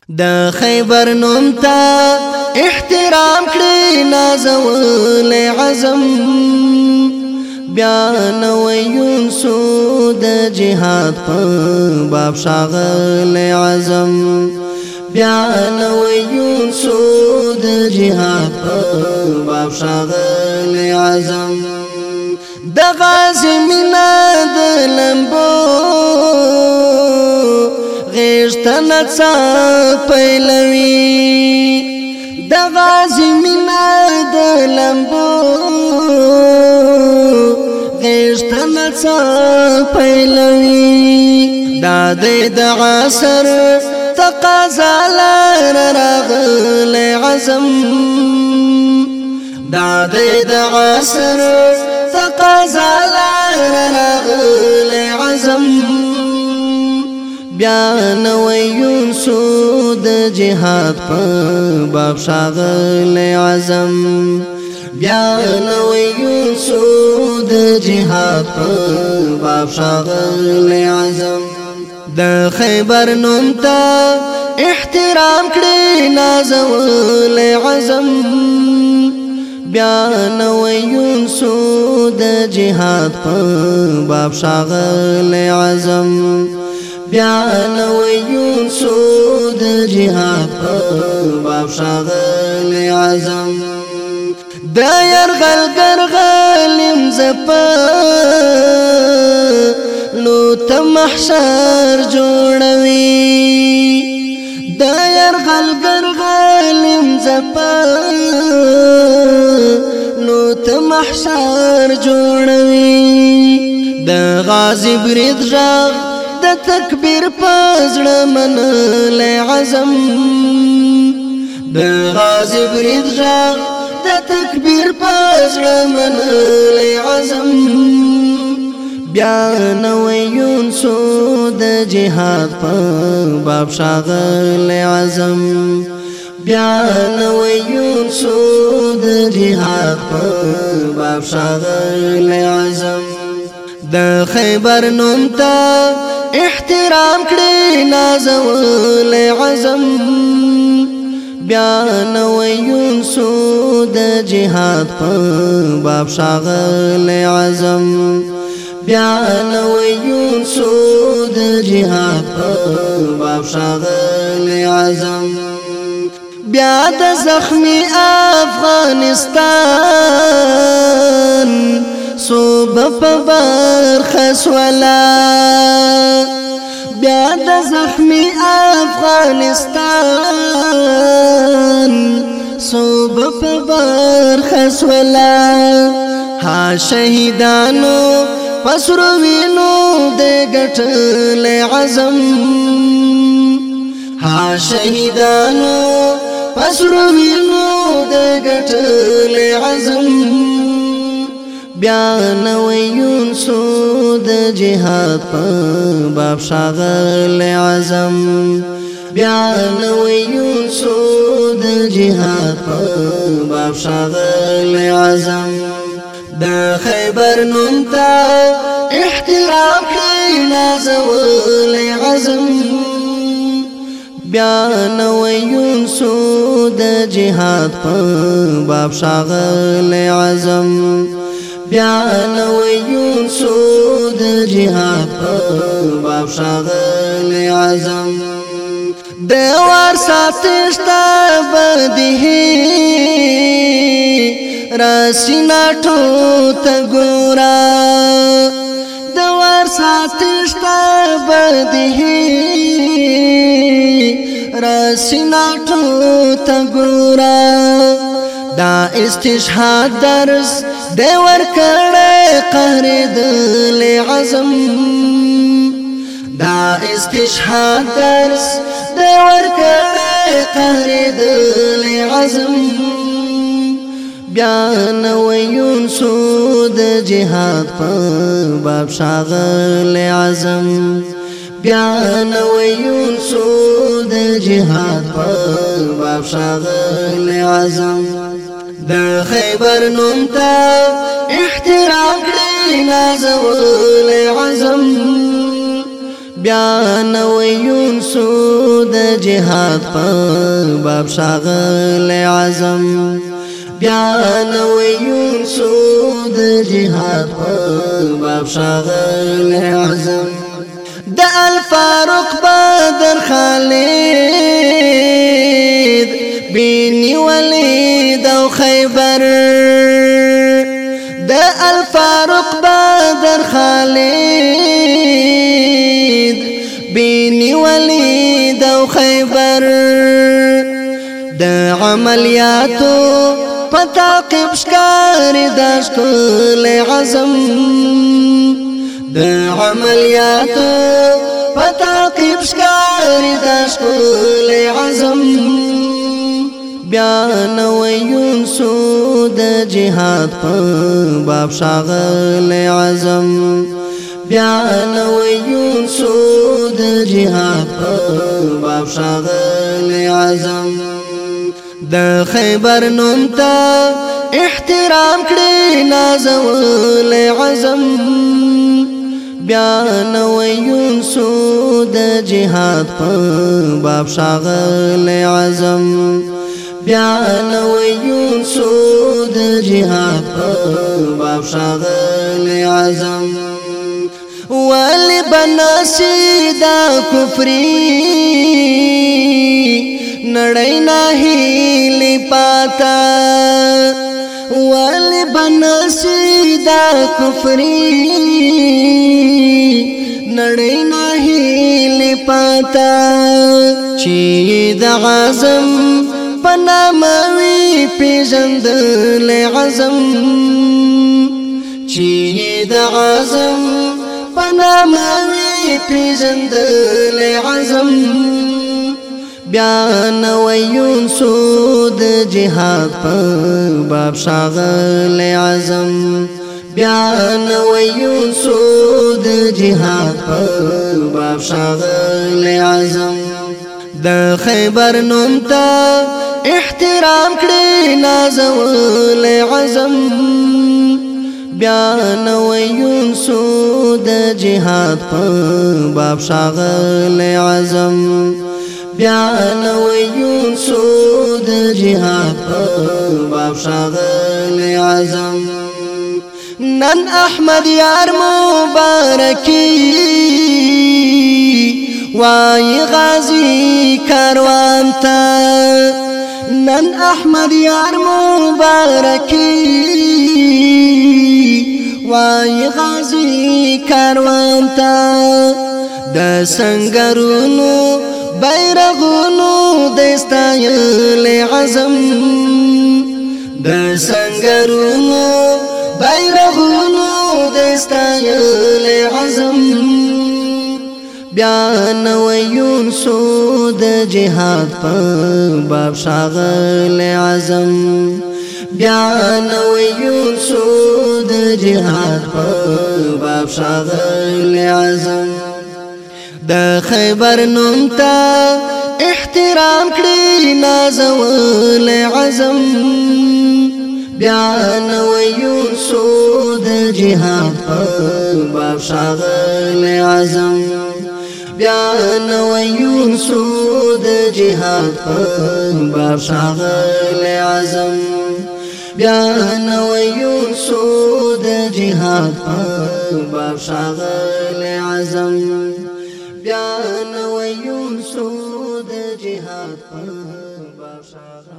د خیبر نوم ته احترام کړی نازول عزم بیا نویون سو د جهاد په باب شاغل عزم بیا نویون سو د جهاد په باب شاغل عزم د غازی مینا د لمبو غیشتن څا پیلوي د غازی مینا د لمبو غیشتن څا پیلوي دا د عصر تقاضا لار راغل عزم دا د عصر تقاضا لار راغل عزم بیا نویون سو د جهاد په باب شاغل عزم بیا نویون سو د جهاد په باب شاغل عزم د خیبر نوم ته احترام کړی نازول عزم بیا نویون سو د جهاد په باب شاغل عزم بیا نویون سو د جهاد په باب شاغل عزم د يرغل غرغلم زپا لو تمحشر جوړوي د يرغل غرغلم زپا لو تمحشر جوړوي د غازی برید راغ د تکبیر پزړه منل عزم د غازی برید راغ د تکبیر پزړه منل عزم بیا نویون سو د جهاد په باب شاغل عزم بیا نویون سو د جهاد په باب شاغل عزم د خیبر نوم ته احترام کړی نازول عزم بیا نویون سو د جهاد په باب شاغل عزم بیا نویون سو د جهاد په باب شاغل عزم بیا د زخمی افغانستان صوب په برخس ولا بیا د زخمی افغانستان صوب په برخس ولا ها شهیدانو پسرو وینو د ګټل عزم ها شهیدانو پسرو وینو د ګټل عزم بیا نویون سو د جهاد په باب شاغل عزم بیا نویون سو د جهاد په باب شاغل عزم د خیبر نوم ته احترام کړی نازول عزم بیا نویون سو د جهاد په باب شاغل عزم بیا نویون سو د جهاد په باب شاغل عزم د ور ساتشتا بدهی راسینا ټوت ګورا د ور ساتشتا بدهی راسینا ټوت ګورا دا استشهاد درس د ور کړه قرید لعزم دا استشهاد درس د ور کړه قرید لعزم بیا نویون سو د جهاد په باب شاغل عزم بیا نویون سو د جهاد په باب شاغل عزم د خیبر نوم ته احترام کړی نازول عزم بیا نویون سود جهاد په باب ښاغلی عزم بیا نویون سود جهاد په باب ښاغلی عزم د الفاروق بدر خالد بن ولید او خیبر د الفاروق بدر خالد بن ولید او خیبر د عملیاتو پتاقب شکار داشکل عزم د عملیاتو پتاقب شکار داشکل عزم بیا نویون سود جهاد په باب ښاغلی عزم بیا نویون سود جهاد په باب ښاغلی عزم د خیبر نوم ته احترام کړي نازولی عزم بیا نویون سود جهاد په باب ښاغلی عزم بیا نویون سود جهاد په باب ښاغلی عزم ولی بناسی دا کفری نړۍ ناهیلی پاتا ولی بناسی دا کفری نړۍ ناهیلی پاتا چې د عزم پناموي پیژندل عزم چې د عزم پناموي پیژندل عزم بیا نویون سود جهاد په باب ښاغلی عزم بیا نویون سود جهاد په باب ښاغلی عزم د خیبر نوم ته احترام کړي نازولی عزم بیا نویون سود جهاد په باب ښاغلی عزم بیا نویون سود جهاد په باب ښاغلی عزم نن احمد یار مبارکی وای غازی کاروان تا نن احمد یار مبارکی وای غازی کاروان تا د سنگرونو بیرغونو دستایل عزم د سنگرونو بیرغونو دستایل عزم بیا نویون سود جهاد په باب ښاغلی عزم بیا نویون سود جهاد په باب ښاغلی عزم د خیبر نوم ته احترام کړي نازولی عزم بیا نویون سود جهاد په باب ښاغلی عزم بیا نویون سود جهاد په باب ښاغلی عزم بیا نویون سود جهاد په باب ښاغلی عزم بیا نویون سود جهاد په باب ښاغلی